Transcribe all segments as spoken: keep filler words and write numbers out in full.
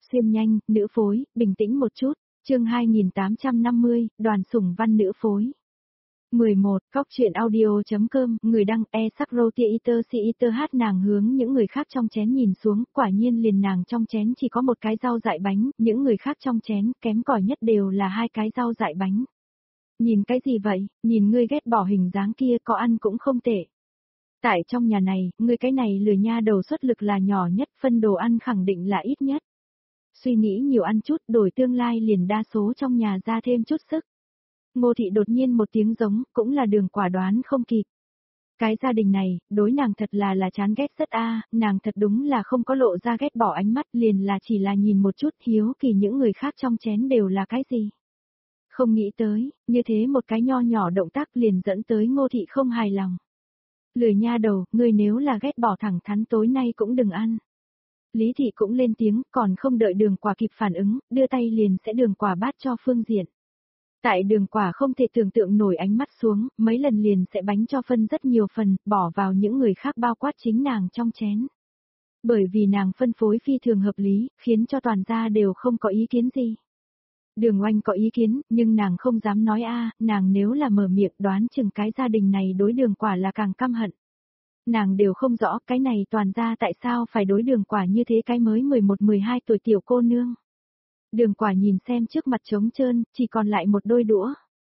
Xuyên nhanh, nữ phối, bình tĩnh một chút. Chương hai nghìn tám trăm năm mươi, Đoàn Sủng Văn nữ phối. mười một, Cóc truyện audio.com, người đăng e sắc rô tia iter si iter hát nàng hướng những người khác trong chén nhìn xuống, quả nhiên liền nàng trong chén chỉ có một cái rau dại bánh, những người khác trong chén kém cỏi nhất đều là hai cái rau dại bánh. Nhìn cái gì vậy, nhìn ngươi ghét bỏ hình dáng kia có ăn cũng không tệ. Tại trong nhà này, ngươi cái này lừa nha đầu xuất lực là nhỏ nhất, phân đồ ăn khẳng định là ít nhất. Suy nghĩ nhiều ăn chút, đổi tương lai liền đa số trong nhà ra thêm chút sức. Ngô thị đột nhiên một tiếng giống, cũng là Đường Quả đoán không kịp. Cái gia đình này, đối nàng thật là là chán ghét rất a, nàng thật đúng là không có lộ ra ghét bỏ ánh mắt, liền là chỉ là nhìn một chút hiếu kỳ những người khác trong chén đều là cái gì. Không nghĩ tới, như thế một cái nho nhỏ động tác liền dẫn tới Ngô thị không hài lòng. Lười nha đầu, ngươi nếu là ghét bỏ thẳng thắn tối nay cũng đừng ăn. Lý thị cũng lên tiếng, còn không đợi Đường Quả kịp phản ứng, đưa tay liền sẽ Đường Quả bát cho Phương Diện. Tại Đường Quả không thể tưởng tượng nổi ánh mắt xuống, mấy lần liền sẽ bánh cho phân rất nhiều phần, bỏ vào những người khác bao quát chính nàng trong chén. Bởi vì nàng phân phối phi thường hợp lý, khiến cho toàn gia đều không có ý kiến gì. Đường Oanh có ý kiến, nhưng nàng không dám nói a, nàng nếu là mở miệng đoán chừng cái gia đình này đối Đường Quả là càng căm hận. Nàng đều không rõ cái này toàn gia tại sao phải đối Đường Quả như thế cái mới mười một mười hai tuổi tiểu cô nương. Đường Quả nhìn xem trước mặt trống trơn, chỉ còn lại một đôi đũa.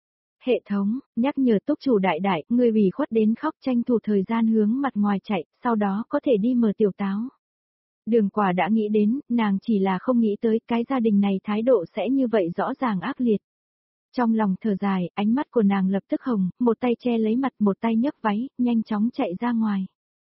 Hệ thống, nhắc nhở túc chủ đại đại, người ủy khuất đến khóc tranh thủ thời gian hướng mặt ngoài chạy, sau đó có thể đi mở tiểu táo. Đường Quả đã nghĩ đến, nàng chỉ là không nghĩ tới cái gia đình này thái độ sẽ như vậy rõ ràng ác liệt. Trong lòng thở dài, ánh mắt của nàng lập tức hồng, một tay che lấy mặt một tay nhấc váy, nhanh chóng chạy ra ngoài.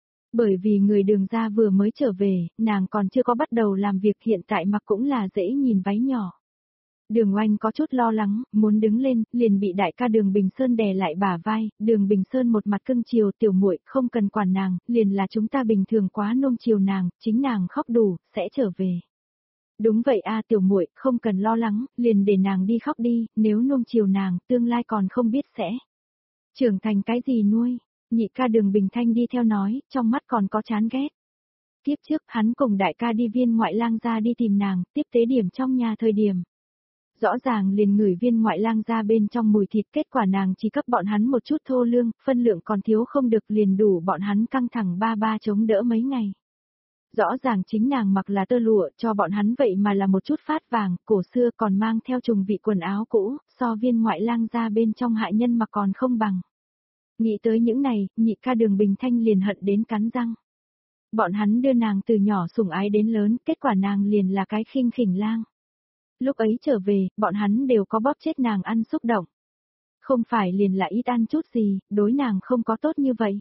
Bởi vì người Đường gia vừa mới trở về, nàng còn chưa có bắt đầu làm việc hiện tại mặc cũng là dễ nhìn váy nhỏ. Đường Oanh có chút lo lắng, muốn đứng lên, liền bị đại ca Đường Bình Sơn đè lại bả vai, Đường Bình Sơn một mặt cưng chiều tiểu muội, không cần quản nàng, liền là chúng ta bình thường quá nuông chiều nàng, chính nàng khóc đủ, sẽ trở về. Đúng vậy a tiểu muội, không cần lo lắng, liền để nàng đi khóc đi, nếu nuông chiều nàng, tương lai còn không biết sẽ trưởng thành cái gì nuôi. Nhị ca Đường Bình Thanh đi theo nói, trong mắt còn có chán ghét. Tiếp trước, hắn cùng đại ca đi Viên Ngoại Lang ra đi tìm nàng, tiếp tế điểm trong nhà thời điểm. Rõ ràng liền ngửi Viên Ngoại Lang ra bên trong mùi thịt, kết quả nàng chỉ cấp bọn hắn một chút thô lương, phân lượng còn thiếu không được liền đủ bọn hắn căng thẳng ba ba chống đỡ mấy ngày. Rõ ràng chính nàng mặc là tơ lụa cho bọn hắn vậy mà là một chút phát vàng, cổ xưa còn mang theo trùng vị quần áo cũ, so Viên Ngoại Lang ra bên trong hại nhân mà còn không bằng. Nghĩ tới những này, nhị ca Đường Bình Thanh liền hận đến cắn răng. Bọn hắn đưa nàng từ nhỏ sủng ái đến lớn, kết quả nàng liền là cái khinh khỉnh lang. Lúc ấy trở về, bọn hắn đều có bóp chết nàng ăn xúc động. Không phải liền là ít ăn chút gì, đối nàng không có tốt như vậy.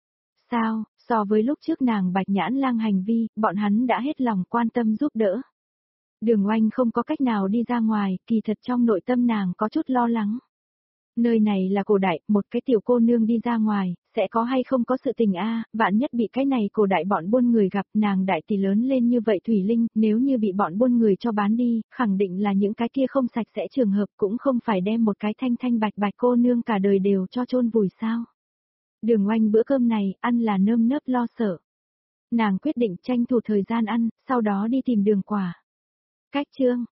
Sao, so với lúc trước nàng bạch nhãn lang hành vi, bọn hắn đã hết lòng quan tâm giúp đỡ. Đường Oanh không có cách nào đi ra ngoài, kỳ thật trong nội tâm nàng có chút lo lắng. Nơi này là cổ đại, một cái tiểu cô nương đi ra ngoài, sẽ có hay không có sự tình a, vạn nhất bị cái này cổ đại bọn buôn người gặp, nàng đại tỷ lớn lên như vậy Thủy Linh, nếu như bị bọn buôn người cho bán đi, khẳng định là những cái kia không sạch sẽ trường hợp, cũng không phải đem một cái thanh thanh bạch bạch cô nương cả đời đều cho chôn vùi sao. Đường Oanh bữa cơm này, ăn là nơm nớp lo sợ. Nàng quyết định tranh thủ thời gian ăn, sau đó đi tìm Đường Quả. Cách chương